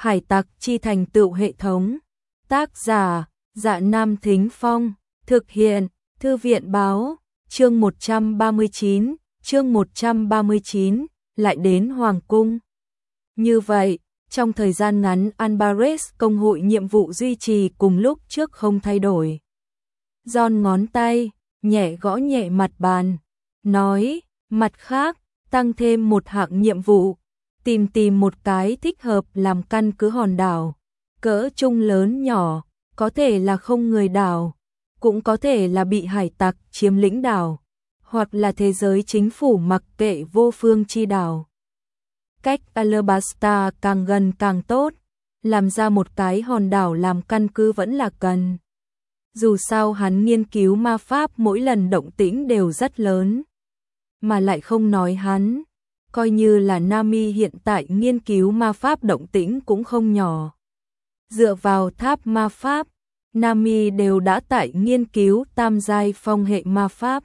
Hải tặc chi thành tựu hệ thống. Tác giả, Dạ Nam Thính Phong. Thực hiện, Thư viện Báo. Chương 139, lại đến Hoàng Cung. Như vậy, trong thời gian ngắn Alvarez công hội nhiệm vụ duy trì cùng lúc trước không thay đổi. John ngón tay, nhẹ gõ nhẹ mặt bàn, nói, mặt khác, tăng thêm một hạng nhiệm vụ, tìm một cái thích hợp làm căn cứ hòn đảo, cỡ trung lớn nhỏ, có thể là không người đảo, cũng có thể là bị hải tặc chiếm lĩnh đảo, hoặc là thế giới chính phủ mặc kệ vô phương chi đảo. Cách Alabasta càng gần càng tốt, làm ra một cái hòn đảo làm căn cứ vẫn là cần. Dù sao hắn nghiên cứu ma pháp mỗi lần động tĩnh đều rất lớn, mà lại không nói hắn, coi như là Nami hiện tại nghiên cứu ma pháp động tĩnh cũng không nhỏ. Dựa vào tháp ma pháp, Nami đều đã tại nghiên cứu tam giai phong hệ ma pháp.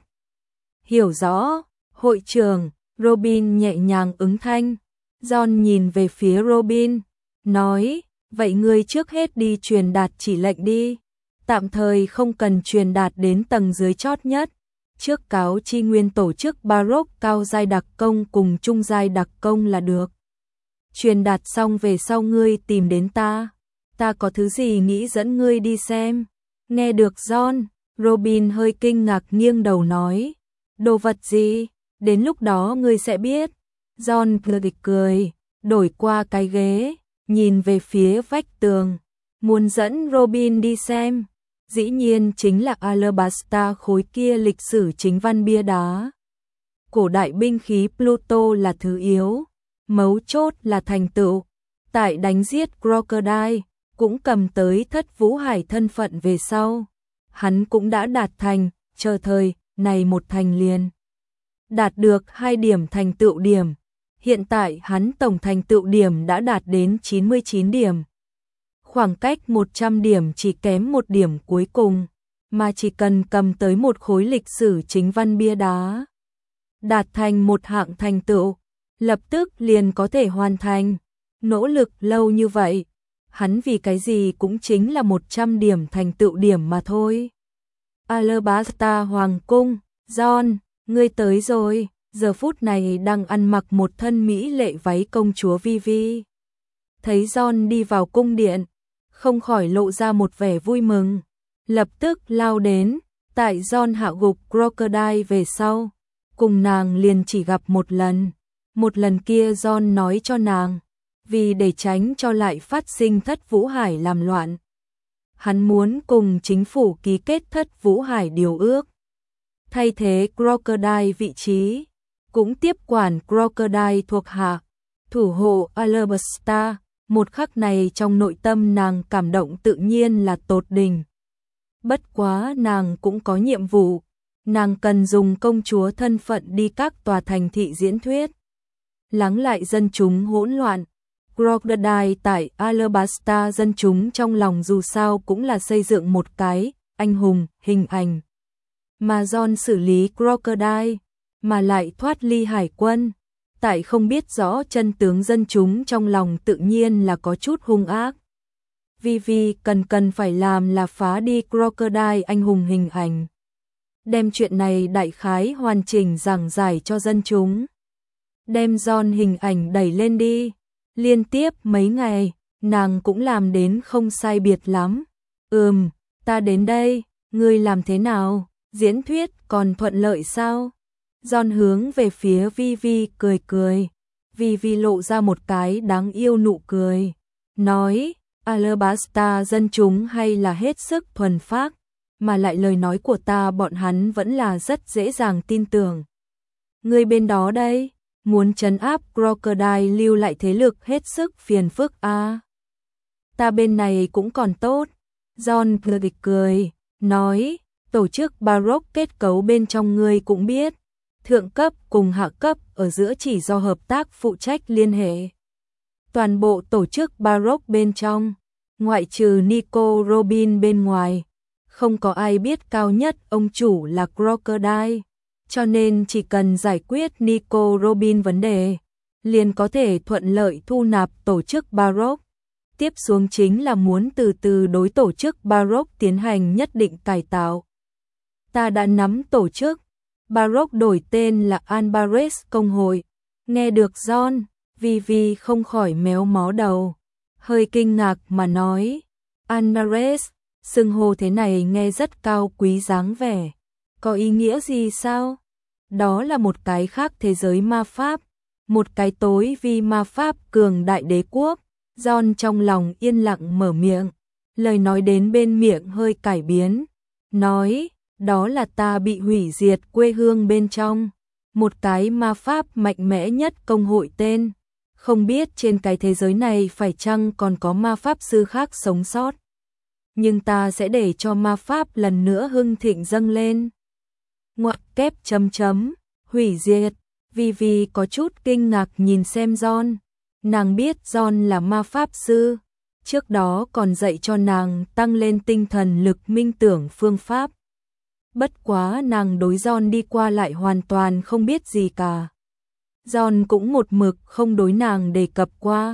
Hiểu rõ, hội trưởng, Robin nhẹ nhàng ứng thanh. John nhìn về phía Robin, nói, vậy ngươi trước hết đi truyền đạt chỉ lệnh đi. Tạm thời không cần truyền đạt đến tầng dưới chót nhất. Trước cáo chi nguyên tổ chức Baroque cao giai đặc công cùng trung giai đặc công là được. Truyền đạt xong về sau ngươi tìm đến ta. Ta có thứ gì nghĩ dẫn ngươi đi xem. Nghe được John, Robin hơi kinh ngạc nghiêng đầu nói. Đồ vật gì? Đến lúc đó ngươi sẽ biết. John cười, đổi qua cái ghế, nhìn về phía vách tường. Muốn dẫn Robin đi xem. Dĩ nhiên chính là Alabasta khối kia lịch sử chính văn bia đá. Cổ đại binh khí Pluto là thứ yếu, mấu chốt là thành tựu. Tại đánh giết Crocodile, cũng cầm tới Thất Vũ Hải thân phận về sau. Hắn cũng đã đạt thành, chờ thời, này một thành liền. Đạt được 2 điểm thành tựu điểm. Hiện tại hắn tổng thành tựu điểm đã đạt đến 99 điểm. Khoảng cách 100 điểm chỉ kém 1 điểm cuối cùng, mà chỉ cần cầm tới một khối lịch sử chính văn bia đá. Đạt thành một hạng thành tựu, lập tức liền có thể hoàn thành. Nỗ lực lâu như vậy, hắn vì cái gì cũng chính là 100 điểm thành tựu điểm mà thôi. Alabasta Hoàng Cung, John, ngươi tới rồi. Giờ phút này đang ăn mặc một thân mỹ lệ váy công chúa Vivi. Thấy John đi vào cung điện, không khỏi lộ ra một vẻ vui mừng. Lập tức lao đến, tại John hạ gục Crocodile về sau. Cùng nàng liền chỉ gặp một lần. Một lần kia John nói cho nàng, vì để tránh cho lại phát sinh Thất Vũ Hải làm loạn. Hắn muốn cùng chính phủ ký kết Thất Vũ Hải điều ước. Thay thế Crocodile vị trí. Cũng tiếp quản Crocodile thuộc hạ, thủ hộ Alabasta. Một khắc này trong nội tâm nàng cảm động tự nhiên là tột đỉnh. Bất quá nàng cũng có nhiệm vụ, nàng cần dùng công chúa thân phận đi các tòa thành thị diễn thuyết. Lắng lại dân chúng hỗn loạn. Crocodile tại Alabasta dân chúng trong lòng dù sao cũng là xây dựng một cái anh hùng hình ảnh. Mà John xử lý Crocodile, mà lại thoát ly hải quân, tại không biết rõ chân tướng dân chúng trong lòng tự nhiên là có chút hung ác. Vivi cần phải làm là phá đi Crocodile anh hùng hình ảnh. Đem chuyện này đại khái hoàn chỉnh giảng giải cho dân chúng. Đem John hình ảnh đẩy lên đi. Liên tiếp mấy ngày, nàng cũng làm đến không sai biệt lắm. Ta đến đây, ngươi làm thế nào? Diễn thuyết còn thuận lợi sao? John hướng về phía Vivi cười. Vivi lộ ra một cái đáng yêu nụ cười. Nói, Alabasta dân chúng hay là hết sức thuần phác, mà lại lời nói của ta bọn hắn vẫn là rất dễ dàng tin tưởng. Người bên đó đây, muốn trấn áp Crocodile lưu lại thế lực hết sức phiền phức à. Ta bên này cũng còn tốt. John cười, nói, tổ chức Baroque kết cấu bên trong ngươi cũng biết. Thượng cấp cùng hạ cấp ở giữa chỉ do hợp tác phụ trách liên hệ. Toàn bộ tổ chức Baroque bên trong, ngoại trừ Nico Robin bên ngoài, không có ai biết cao nhất ông chủ là Crocodile, cho nên chỉ cần giải quyết Nico Robin vấn đề, liền có thể thuận lợi thu nạp tổ chức Baroque. Tiếp xuống chính là muốn từ từ đối tổ chức Baroque tiến hành nhất định cải tạo. Ta đã nắm tổ chức, Baroque đổi tên là Albares Công hội. Nghe được John, Vivi không khỏi méo mó đầu, hơi kinh ngạc mà nói, Albares, xưng hô thế này nghe rất cao quý dáng vẻ, có ý nghĩa gì sao? Đó là một cái khác thế giới ma pháp, một cái tối vi ma pháp cường đại đế quốc. John trong lòng yên lặng mở miệng, lời nói đến bên miệng hơi cải biến, nói, đó là ta bị hủy diệt quê hương bên trong, một cái ma pháp mạnh mẽ nhất công hội tên, không biết trên cái thế giới này phải chăng còn có ma pháp sư khác sống sót. Nhưng ta sẽ để cho ma pháp lần nữa hưng thịnh dâng lên. Ngoặc kép chấm chấm, hủy diệt, Vivi có chút kinh ngạc nhìn xem John. Nàng biết John là ma pháp sư, trước đó còn dạy cho nàng tăng lên tinh thần lực minh tưởng phương pháp. Bất quá nàng đối John đi qua lại hoàn toàn không biết gì cả. John cũng một mực không đối nàng đề cập qua.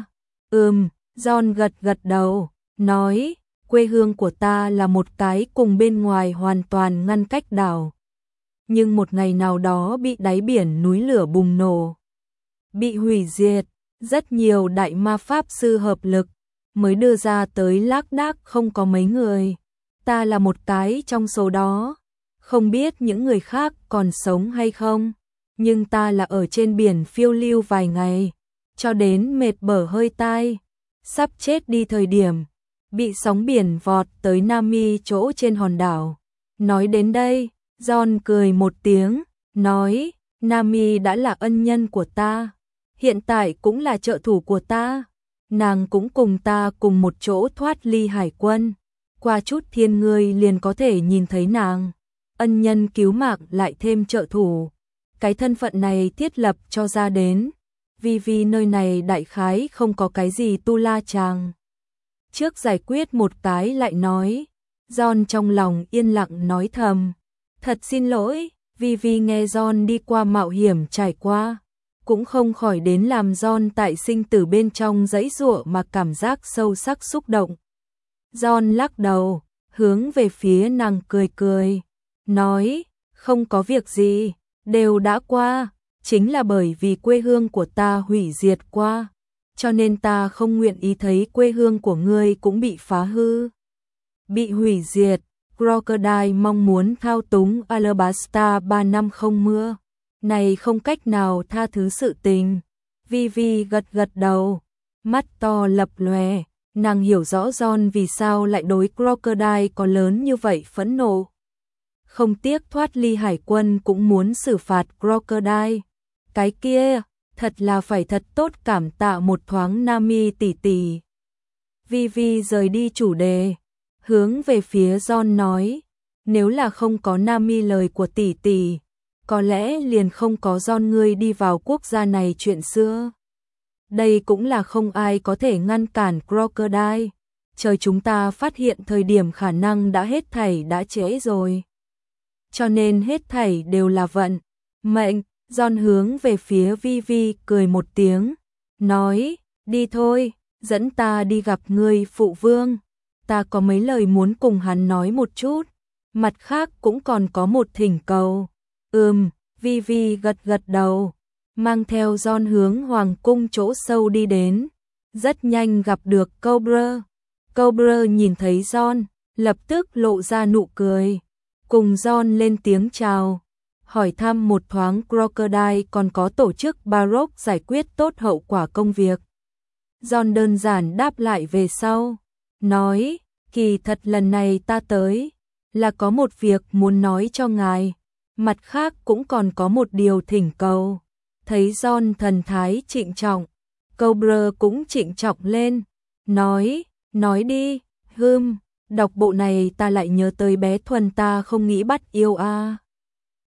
John gật gật đầu, nói, quê hương của ta là một cái cùng bên ngoài hoàn toàn ngăn cách đảo. Nhưng một ngày nào đó bị đáy biển núi lửa bùng nổ, bị hủy diệt, rất nhiều đại ma pháp sư hợp lực mới đưa ra tới lác đác không có mấy người. Ta là một cái trong số đó, không biết những người khác còn sống hay không, nhưng ta là ở trên biển phiêu lưu vài ngày, cho đến mệt bở hơi tai, sắp chết đi thời điểm, bị sóng biển vọt tới Nami chỗ trên hòn đảo. Nói đến đây, John cười một tiếng, nói, Nami đã là ân nhân của ta, hiện tại cũng là trợ thủ của ta, nàng cũng cùng ta cùng một chỗ thoát ly hải quân, qua chút thiên ngươi liền có thể nhìn thấy nàng, ân nhân cứu mạng lại thêm trợ thủ, cái thân phận này thiết lập cho ra đến, vì nơi này đại khái không có cái gì tu la chàng. Trước giải quyết một cái lại nói, John trong lòng yên lặng nói thầm, thật xin lỗi, vì nghe John đi qua mạo hiểm trải qua, cũng không khỏi đến làm John tại sinh tử bên trong giãy giụa mà cảm giác sâu sắc xúc động. John lắc đầu, hướng về phía nàng cười cười, nói, không có việc gì, đều đã qua, chính là bởi vì quê hương của ta hủy diệt qua, cho nên ta không nguyện ý thấy quê hương của ngươi cũng bị phá hư, bị hủy diệt. Crocodile mong muốn thao túng Alabasta 3 năm không mưa, này không cách nào tha thứ sự tình. Vivi gật gật đầu, mắt to lập lòe, nàng hiểu rõ John vì sao lại đối Crocodile có lớn như vậy phẫn nộ. Không tiếc thoát ly hải quân cũng muốn xử phạt Crocodile. Cái kia, thật là phải thật tốt cảm tạ một thoáng Nami tỷ tỷ. Vivi rời đi chủ đề, hướng về phía John nói, nếu là không có Nami lời của tỷ tỷ, có lẽ liền không có John ngươi đi vào quốc gia này chuyện xưa. Đây cũng là không ai có thể ngăn cản Crocodile, trời chúng ta phát hiện thời điểm khả năng đã hết thảy đã trễ rồi. Cho nên hết thảy đều là vận, mệnh. John hướng về phía Vivi cười một tiếng, nói, đi thôi, dẫn ta đi gặp ngươi phụ vương. Ta có mấy lời muốn cùng hắn nói một chút, mặt khác cũng còn có một thỉnh cầu. Vivi gật gật đầu, mang theo John hướng hoàng cung chỗ sâu đi đến, rất nhanh gặp được Cobra. Cobra nhìn thấy John, lập tức lộ ra nụ cười, cùng John lên tiếng chào, hỏi thăm một thoáng Crocodile còn có tổ chức Baroque giải quyết tốt hậu quả công việc. John đơn giản đáp lại về sau, nói, kỳ thật lần này ta tới, là có một việc muốn nói cho ngài, mặt khác cũng còn có một điều thỉnh cầu. Thấy John thần thái trịnh trọng, Cobra cũng trịnh trọng lên, nói đi, đọc bộ này ta lại nhớ tới bé Thuần ta không nghĩ bắt yêu a.